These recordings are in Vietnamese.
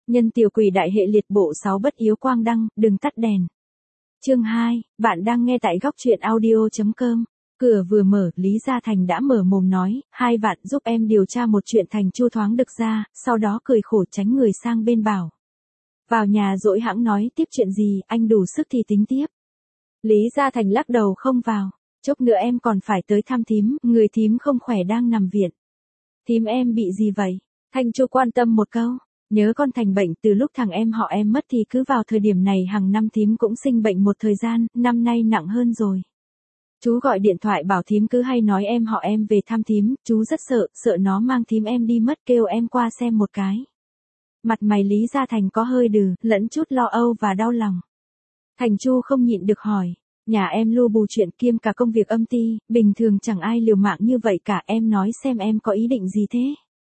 Nhân tiểu quỷ đại hệ liệt bộ 6 bất yếu quang đăng, đừng tắt đèn. Chương 2, bạn đang nghe tại góc truyện audio.com. Cửa vừa mở, Lý Gia Thành đã mở mồm nói, 2 vạn giúp em điều tra một chuyện. Thành Chu thoáng đực ra, sau đó cười khổ tránh người sang bên bảo. Vào nhà dỗi hãng nói tiếp chuyện gì, anh đủ sức thì tính tiếp. Lý Gia Thành lắc đầu không vào, chốc nữa em còn phải tới thăm thím, người thím không khỏe đang nằm viện. Thím em bị gì vậy? Thành Chu quan tâm một câu. Nhớ con Thành bệnh, từ lúc thằng em họ em mất thì cứ vào thời điểm này hàng năm thím cũng sinh bệnh một thời gian, năm nay nặng hơn rồi. Chú gọi điện thoại bảo thím cứ hay nói em họ em về thăm thím, chú rất sợ nó mang thím em đi mất, kêu em qua xem một cái. Mặt mày Lý Gia Thành có hơi đừ, lẫn chút lo âu và đau lòng. Thành Chu không nhịn được hỏi, nhà em lu bù chuyện kiêm cả công việc âm ty, bình thường chẳng ai liều mạng như vậy cả, em nói xem em có ý định gì thế?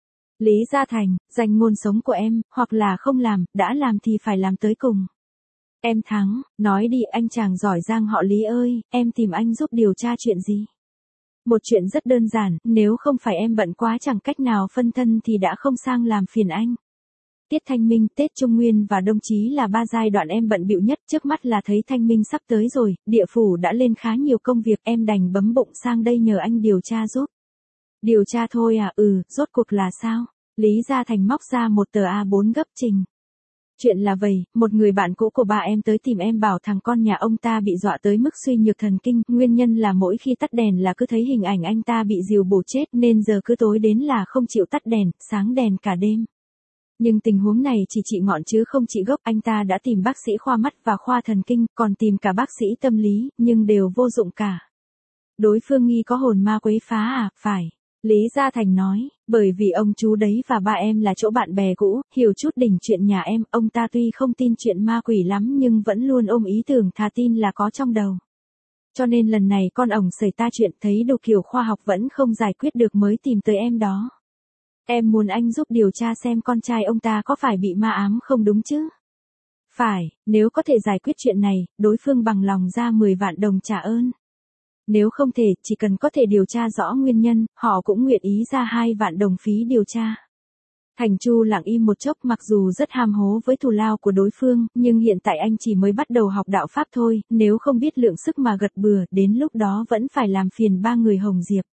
Lý Gia Thành, dành nguồn sống của em, hoặc là không làm, đã làm thì phải làm tới cùng. Em thắng, nói đi anh chàng giỏi giang họ Lý ơi, em tìm anh giúp điều tra chuyện gì? Một chuyện rất đơn giản, nếu không phải em bận quá chẳng cách nào phân thân thì đã không sang làm phiền anh. Tiết Thanh Minh, Tết Trung Nguyên và Đông Chí là 3 giai đoạn em bận bịu nhất, trước mắt là thấy Thanh Minh sắp tới rồi, địa phủ đã lên khá nhiều công việc, em đành bấm bụng sang đây nhờ anh điều tra giúp. Điều tra thôi à? Rốt cuộc là sao? Lý Gia Thành móc ra một tờ A4 gấp trình. Chuyện là vậy, một người bạn cũ của ba em tới tìm em bảo thằng con nhà ông ta bị dọa tới mức suy nhược thần kinh, nguyên nhân là mỗi khi tắt đèn là cứ thấy hình ảnh anh ta bị rìu bổ chết nên giờ cứ tối đến là không chịu tắt đèn, sáng đèn cả đêm. Nhưng tình huống này chỉ trị ngọn chứ không trị gốc, anh ta đã tìm bác sĩ khoa mắt và khoa thần kinh, còn tìm cả bác sĩ tâm lý, nhưng đều vô dụng cả. Đối phương nghi có hồn ma quấy phá à? Phải. Lý Gia Thành nói, bởi vì ông chú đấy và ba em là chỗ bạn bè cũ, hiểu chút đỉnh chuyện nhà em, ông ta tuy không tin chuyện ma quỷ lắm nhưng vẫn luôn ôm ý tưởng thà tin là có trong đầu. Cho nên lần này con ổng xảy ta chuyện thấy đồ kiểu khoa học vẫn không giải quyết được mới tìm tới em đó. Em muốn anh giúp điều tra xem con trai ông ta có phải bị ma ám không đúng chứ? Phải, nếu có thể giải quyết chuyện này, đối phương bằng lòng ra 10 vạn đồng trả ơn. Nếu không thể, chỉ cần có thể điều tra rõ nguyên nhân, họ cũng nguyện ý ra 2 vạn đồng phí điều tra. Thành Chu lặng im một chốc, mặc dù rất ham hố với thù lao của đối phương, nhưng hiện tại anh chỉ mới bắt đầu học đạo Pháp thôi, nếu không biết lượng sức mà gật bừa, đến lúc đó vẫn phải làm phiền 3 người Hồng Diệp.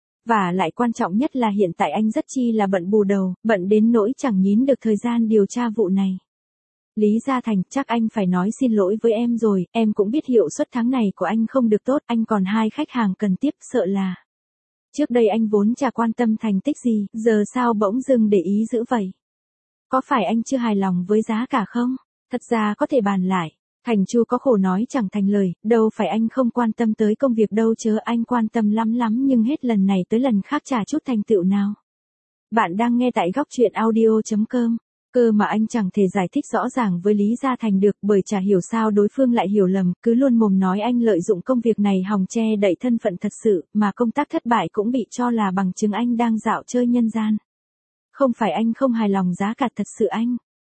Và lại quan trọng nhất là hiện tại anh rất chi là bận bù đầu, bận đến nỗi chẳng nhín được thời gian điều tra vụ này. Lý Gia Thành, chắc anh phải nói xin lỗi với em rồi, em cũng biết hiệu suất tháng này của anh không được tốt, anh còn 2 khách hàng cần tiếp, sợ là. Trước đây anh vốn chả quan tâm thành tích gì, giờ sao bỗng dưng để ý dữ vậy? Có phải anh chưa hài lòng với giá cả không? Thật ra có thể bàn lại. Thành Chu có khổ nói chẳng thành lời, đâu phải anh không quan tâm tới công việc đâu chớ, anh quan tâm lắm nhưng hết lần này tới lần khác chả chút thành tựu nào. Bạn đang nghe tại góc truyện audio.com. Cơ mà anh chẳng thể giải thích rõ ràng với Lý Gia Thành được, bởi chả hiểu sao đối phương lại hiểu lầm, cứ luôn mồm nói anh lợi dụng công việc này hòng che đậy thân phận thật sự, mà công tác thất bại cũng bị cho là bằng chứng anh đang dạo chơi nhân gian. Không phải anh không hài lòng giá cả thật sự anh.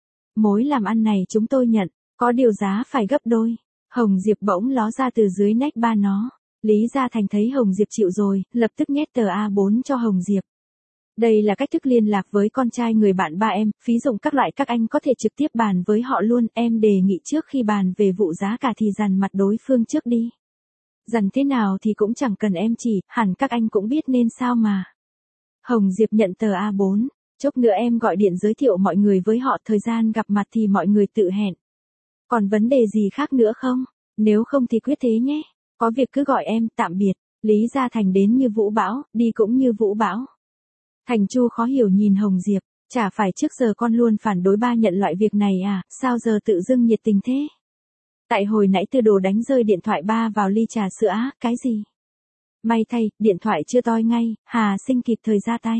Mối làm ăn này chúng tôi nhận, có điều giá phải gấp đôi. Hồng Diệp bỗng ló ra từ dưới nách ba nó. Lý Gia Thành thấy Hồng Diệp chịu rồi, lập tức nhét tờ A4 cho Hồng Diệp. Đây là cách thức liên lạc với con trai người bạn ba em, phí dụng các loại các anh có thể trực tiếp bàn với họ luôn, em đề nghị trước khi bàn về vụ giá cả thì dằn mặt đối phương trước đi. Dằn thế nào thì cũng chẳng cần em chỉ, hẳn các anh cũng biết nên sao mà. Hồng Diệp nhận tờ A4, chốc nữa em gọi điện giới thiệu mọi người với họ, thời gian gặp mặt thì mọi người tự hẹn. Còn vấn đề gì khác nữa không? Nếu không thì quyết thế nhé. Có việc cứ gọi em, tạm biệt. Lý Gia Thành đến như vũ bão, đi cũng như vũ bão. Thành Chu khó hiểu nhìn Hồng Diệp, chả phải trước giờ con luôn phản đối ba nhận loại việc này à, sao giờ tự dưng nhiệt tình thế? Tại hồi nãy Tư Đồ đánh rơi điện thoại ba vào ly trà sữa á, cái gì? May thay, điện thoại chưa toi ngay, Hà Sinh kịp thời ra tay.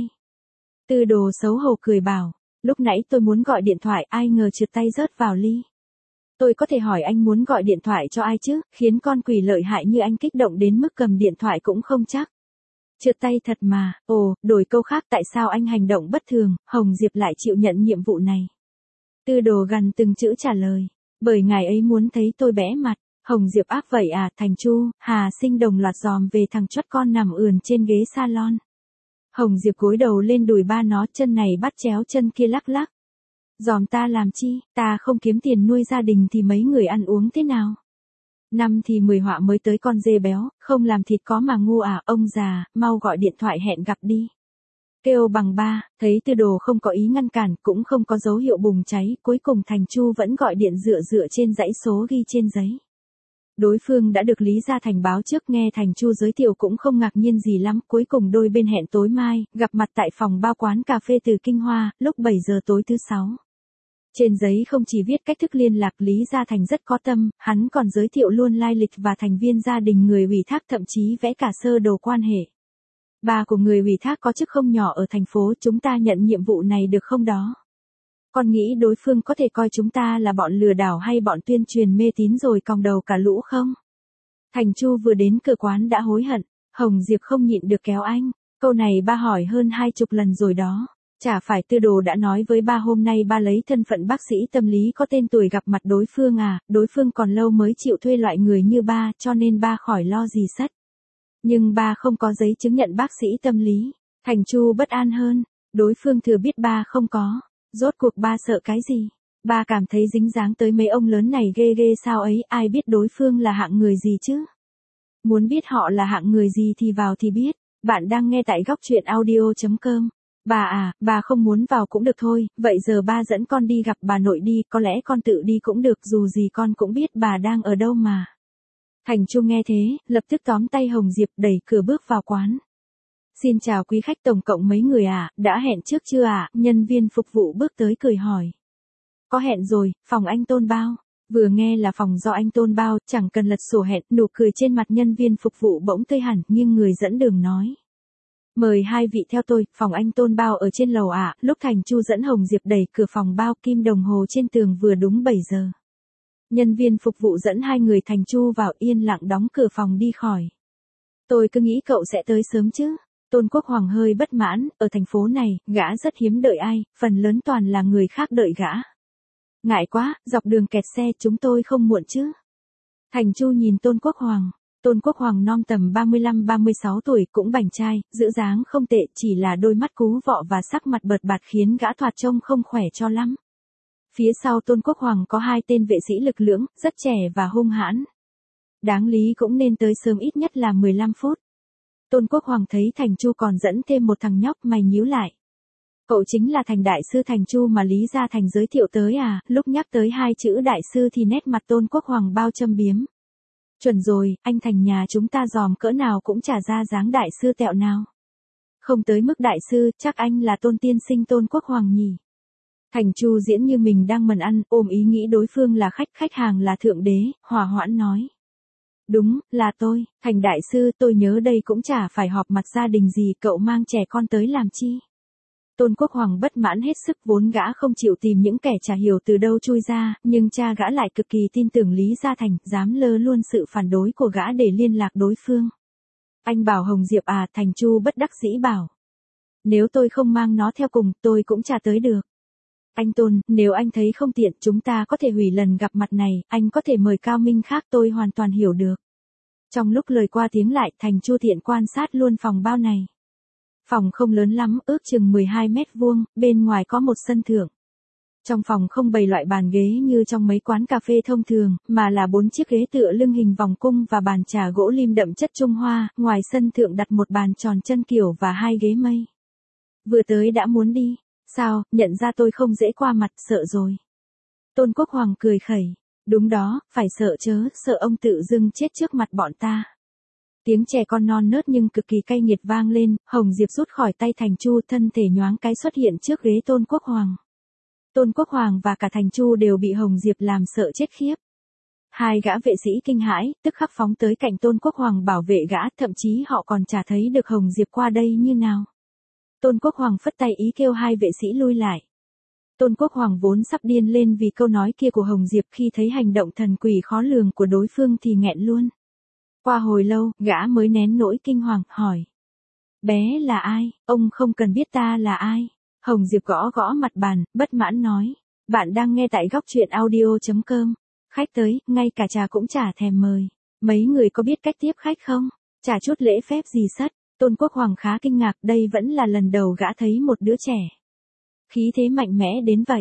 Tư Đồ xấu hổ cười bảo, lúc nãy tôi muốn gọi điện thoại, ai ngờ trượt tay rớt vào ly. Tôi có thể hỏi anh muốn gọi điện thoại cho ai chứ, khiến con quỷ lợi hại như anh kích động đến mức cầm điện thoại cũng không chắc. Trượt tay thật mà, đổi câu khác, tại sao anh hành động bất thường, Hồng Diệp lại chịu nhận nhiệm vụ này. Tư Đồ gằn từng chữ trả lời, bởi ngài ấy muốn thấy tôi bẽ mặt. Hồng Diệp áp vậy à? Thành Chu, Hà Sinh đồng loạt dòm về thằng chót con nằm ườn trên ghế salon. Hồng Diệp gối đầu lên đùi ba nó, chân này bắt chéo chân kia lắc lắc. Dòm ta làm chi, ta không kiếm tiền nuôi gia đình thì mấy người ăn uống thế nào? Năm thì 10 họa mới tới con dê béo, không làm thịt có mà ngu à, ông già, mau gọi điện thoại hẹn gặp đi. Kêu bằng ba, thấy Tư Đồ không có ý ngăn cản, cũng không có dấu hiệu bùng cháy, cuối cùng Thành Chu vẫn gọi điện dựa trên dãy số ghi trên giấy. Đối phương đã được Lý Gia Thành báo trước, nghe Thành Chu giới thiệu cũng không ngạc nhiên gì lắm, cuối cùng đôi bên hẹn tối mai, gặp mặt tại phòng bao quán cà phê Từ Kinh Hoa, lúc 7 giờ tối thứ 6. Trên giấy không chỉ viết cách thức liên lạc, Lý Gia Thành rất có tâm, hắn còn giới thiệu luôn lai lịch và thành viên gia đình người ủy thác, thậm chí vẽ cả sơ đồ quan hệ. Ba của người ủy thác có chức không nhỏ ở thành phố, chúng ta nhận nhiệm vụ này được không đó? Con nghĩ đối phương có thể coi chúng ta là bọn lừa đảo hay bọn tuyên truyền mê tín rồi còng đầu cả lũ không? Thành Chu vừa đến cửa quán đã hối hận, Hồng Diệp không nhịn được kéo anh, câu này ba hỏi hơn 20 lần rồi đó. Chả phải Tư Đồ đã nói với ba hôm nay ba lấy thân phận bác sĩ tâm lý có tên tuổi gặp mặt đối phương à, đối phương còn lâu mới chịu thuê loại người như ba, cho nên ba khỏi lo gì sất. Nhưng ba không có giấy chứng nhận bác sĩ tâm lý. Thành Chu bất an hơn, đối phương thừa biết ba không có, rốt cuộc ba sợ cái gì? Ba cảm thấy dính dáng tới mấy ông lớn này ghê ghê sao ấy, ai biết đối phương là hạng người gì chứ? Muốn biết họ là hạng người gì thì vào thì biết. Bạn đang nghe tại góc truyện audio.com. Bà à, bà không muốn vào cũng được thôi, vậy giờ ba dẫn con đi gặp bà nội đi, có lẽ con tự đi cũng được, dù gì con cũng biết bà đang ở đâu mà. Thành Chu nghe thế, lập tức tóm tay Hồng Diệp đẩy cửa bước vào quán. Xin chào quý khách, tổng cộng mấy người à, đã hẹn trước chưa à? Nhân viên phục vụ bước tới cười hỏi. Có hẹn rồi, phòng anh Tôn bao. Vừa nghe là phòng do anh Tôn bao, chẳng cần lật sổ hẹn, nụ cười trên mặt nhân viên phục vụ bỗng tươi hẳn, nhưng người dẫn đường nói. Mời hai vị theo tôi, phòng anh Tôn bao ở trên lầu ạ. Lúc Thành Chu dẫn Hồng Diệp đẩy cửa phòng bao, kim đồng hồ trên tường vừa đúng 7 giờ. Nhân viên phục vụ dẫn hai người Thành Chu vào, yên lặng đóng cửa phòng đi khỏi. Tôi cứ nghĩ cậu sẽ tới sớm chứ. Tôn Quốc Hoàng hơi bất mãn, ở thành phố này, gã rất hiếm đợi ai, phần lớn toàn là người khác đợi gã. Ngại quá, dọc đường kẹt xe, chúng tôi không muộn chứ. Thành Chu nhìn Tôn Quốc Hoàng. Tôn Quốc Hoàng non tầm 35-36 tuổi, cũng bảnh trai, giữ dáng không tệ, chỉ là đôi mắt cú vọ và sắc mặt bợt bạt khiến gã thoạt trông không khỏe cho lắm. Phía sau Tôn Quốc Hoàng có hai tên vệ sĩ lực lưỡng, rất trẻ và hung hãn. Đáng lý cũng nên tới sớm, ít nhất là 15 phút. Tôn Quốc Hoàng thấy Thành Chu còn dẫn thêm một thằng nhóc, mày nhíu lại. Cậu chính là Thành đại sư Thành Chu mà Lý Gia Thành giới thiệu tới à? Lúc nhắc tới hai chữ đại sư thì nét mặt Tôn Quốc Hoàng bao châm biếm. Chuẩn rồi, anh Thành nhà chúng ta dòm cỡ nào cũng chả ra dáng đại sư tẹo nào. Không tới mức đại sư, chắc anh là Tôn tiên sinh Tôn Quốc Hoàng nhỉ. Thành Chu diễn như mình đang mần ăn, ôm ý nghĩ đối phương là khách hàng là thượng đế, hòa hoãn nói. Đúng, là tôi, Thành đại sư, tôi nhớ đây cũng chả phải họp mặt gia đình gì, cậu mang trẻ con tới làm chi. Tôn Quốc Hoàng bất mãn hết sức, vốn gã không chịu tìm những kẻ chả hiểu từ đâu chui ra, nhưng cha gã lại cực kỳ tin tưởng Lý Gia Thành, dám lơ luôn sự phản đối của gã để liên lạc đối phương. Anh bảo Hồng Diệp à? Thành Chu bất đắc dĩ bảo. Nếu tôi không mang nó theo cùng, tôi cũng chả tới được. Anh Tôn, nếu anh thấy không tiện, chúng ta có thể hủy lần gặp mặt này, anh có thể mời cao minh khác, tôi hoàn toàn hiểu được. Trong lúc lời qua tiếng lại, Thành Chu tiện quan sát luôn phòng bao này. Phòng không lớn lắm, ước chừng 12 mét vuông, bên ngoài có một sân thượng. Trong phòng không bày loại bàn ghế như trong mấy quán cà phê thông thường, mà là 4 chiếc ghế tựa lưng hình vòng cung và bàn trà gỗ lim đậm chất Trung Hoa, ngoài sân thượng đặt một bàn tròn chân kiểu và 2 ghế mây. Vừa tới đã muốn đi, sao, nhận ra tôi không dễ qua mặt, sợ rồi. Tôn Quốc Hoàng cười khẩy, đúng đó, phải sợ chớ, sợ ông tự dưng chết trước mặt bọn ta. Tiếng trẻ con non nớt nhưng cực kỳ cay nghiệt vang lên, Hồng Diệp rút khỏi tay Thành Chu, thân thể nhoáng cái xuất hiện trước ghế Tôn Quốc Hoàng. Tôn Quốc Hoàng và cả Thành Chu đều bị Hồng Diệp làm sợ chết khiếp. Hai gã vệ sĩ kinh hãi, tức khắc phóng tới cạnh Tôn Quốc Hoàng bảo vệ gã, thậm chí họ còn chả thấy được Hồng Diệp qua đây như nào. Tôn Quốc Hoàng phất tay ý kêu hai vệ sĩ lui lại. Tôn Quốc Hoàng vốn sắp điên lên vì câu nói kia của Hồng Diệp, khi thấy hành động thần quỷ khó lường của đối phương thì nghẹn luôn. Qua hồi lâu, gã mới nén nỗi kinh hoàng, hỏi. Bé là ai? Ông không cần biết ta là ai. Hồng Diệp gõ gõ mặt bàn, bất mãn nói. Bạn đang nghe tại góc truyện audio.com. Khách tới, ngay cả trà cũng chả thèm mời. Mấy người có biết cách tiếp khách không? Chả chút lễ phép gì sất. Tôn Quốc Hoàng khá kinh ngạc, đây vẫn là lần đầu gã thấy một đứa trẻ. Khí thế mạnh mẽ đến vậy.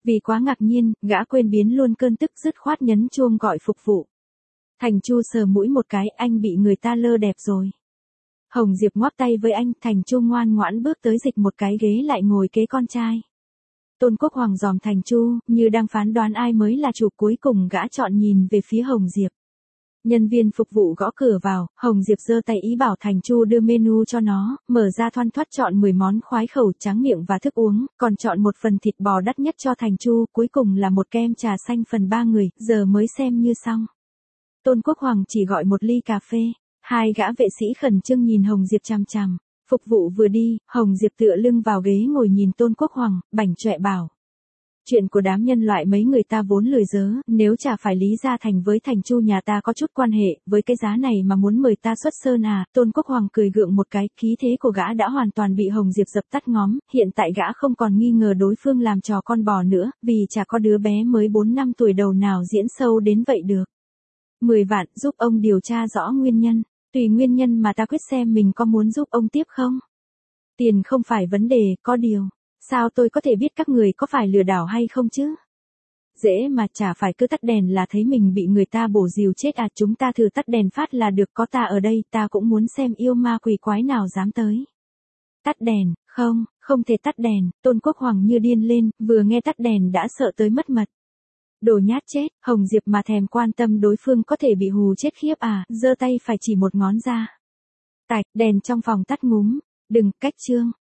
Vì quá ngạc nhiên, gã quên biến luôn cơn tức dứt khoát nhấn chuông gọi phục vụ. Thành Chu sờ mũi một cái, anh bị người ta lơ đẹp rồi. Hồng Diệp ngoắc tay với anh, Thành Chu ngoan ngoãn bước tới dịch một cái ghế lại ngồi kế con trai. Tôn Quốc Hoàng dòm Thành Chu, như đang phán đoán ai mới là chủ, cuối cùng gã chọn nhìn về phía Hồng Diệp. Nhân viên phục vụ gõ cửa vào, Hồng Diệp giơ tay ý bảo Thành Chu đưa menu cho nó, mở ra thoăn thoắt chọn 10 món khoái khẩu tráng miệng và thức uống, còn chọn một phần thịt bò đắt nhất cho Thành Chu, cuối cùng là một kem trà xanh phần 3 người, giờ mới xem như xong. Tôn Quốc Hoàng chỉ gọi một ly cà phê, hai gã vệ sĩ khẩn trương nhìn Hồng Diệp chằm chằm. Phục vụ vừa đi, Hồng Diệp tựa lưng vào ghế ngồi nhìn Tôn Quốc Hoàng, bảnh chọe bảo. Chuyện của đám nhân loại mấy người ta vốn lười dớ, nếu chả phải Lý Gia Thành với Thành Chu nhà ta có chút quan hệ, với cái giá này mà muốn mời ta xuất sơn à, Tôn Quốc Hoàng cười gượng một cái, khí thế của gã đã hoàn toàn bị Hồng Diệp dập tắt ngóm, hiện tại gã không còn nghi ngờ đối phương làm trò con bò nữa, vì chả có đứa bé mới 4 năm tuổi đầu nào diễn sâu đến vậy được. 10 vạn giúp ông điều tra rõ nguyên nhân, tùy nguyên nhân mà ta quyết xem mình có muốn giúp ông tiếp không. Tiền không phải vấn đề, có điều. Sao tôi có thể biết các người có phải lừa đảo hay không chứ? Dễ mà, chả phải cứ tắt đèn là thấy mình bị người ta bổ rìu chết à, chúng ta thử tắt đèn phát là được, có ta ở đây ta cũng muốn xem yêu ma quỷ quái nào dám tới. Tắt đèn, không thể tắt đèn, Tôn Quốc Hoàng như điên lên, vừa nghe tắt đèn đã sợ tới mất mật. Đồ nhát chết, Hồng Diệp mà thèm quan tâm đối phương có thể bị hù chết khiếp à, giơ tay phải chỉ một ngón ra. Tạch, đèn trong phòng tắt ngúm, đừng, cách chương.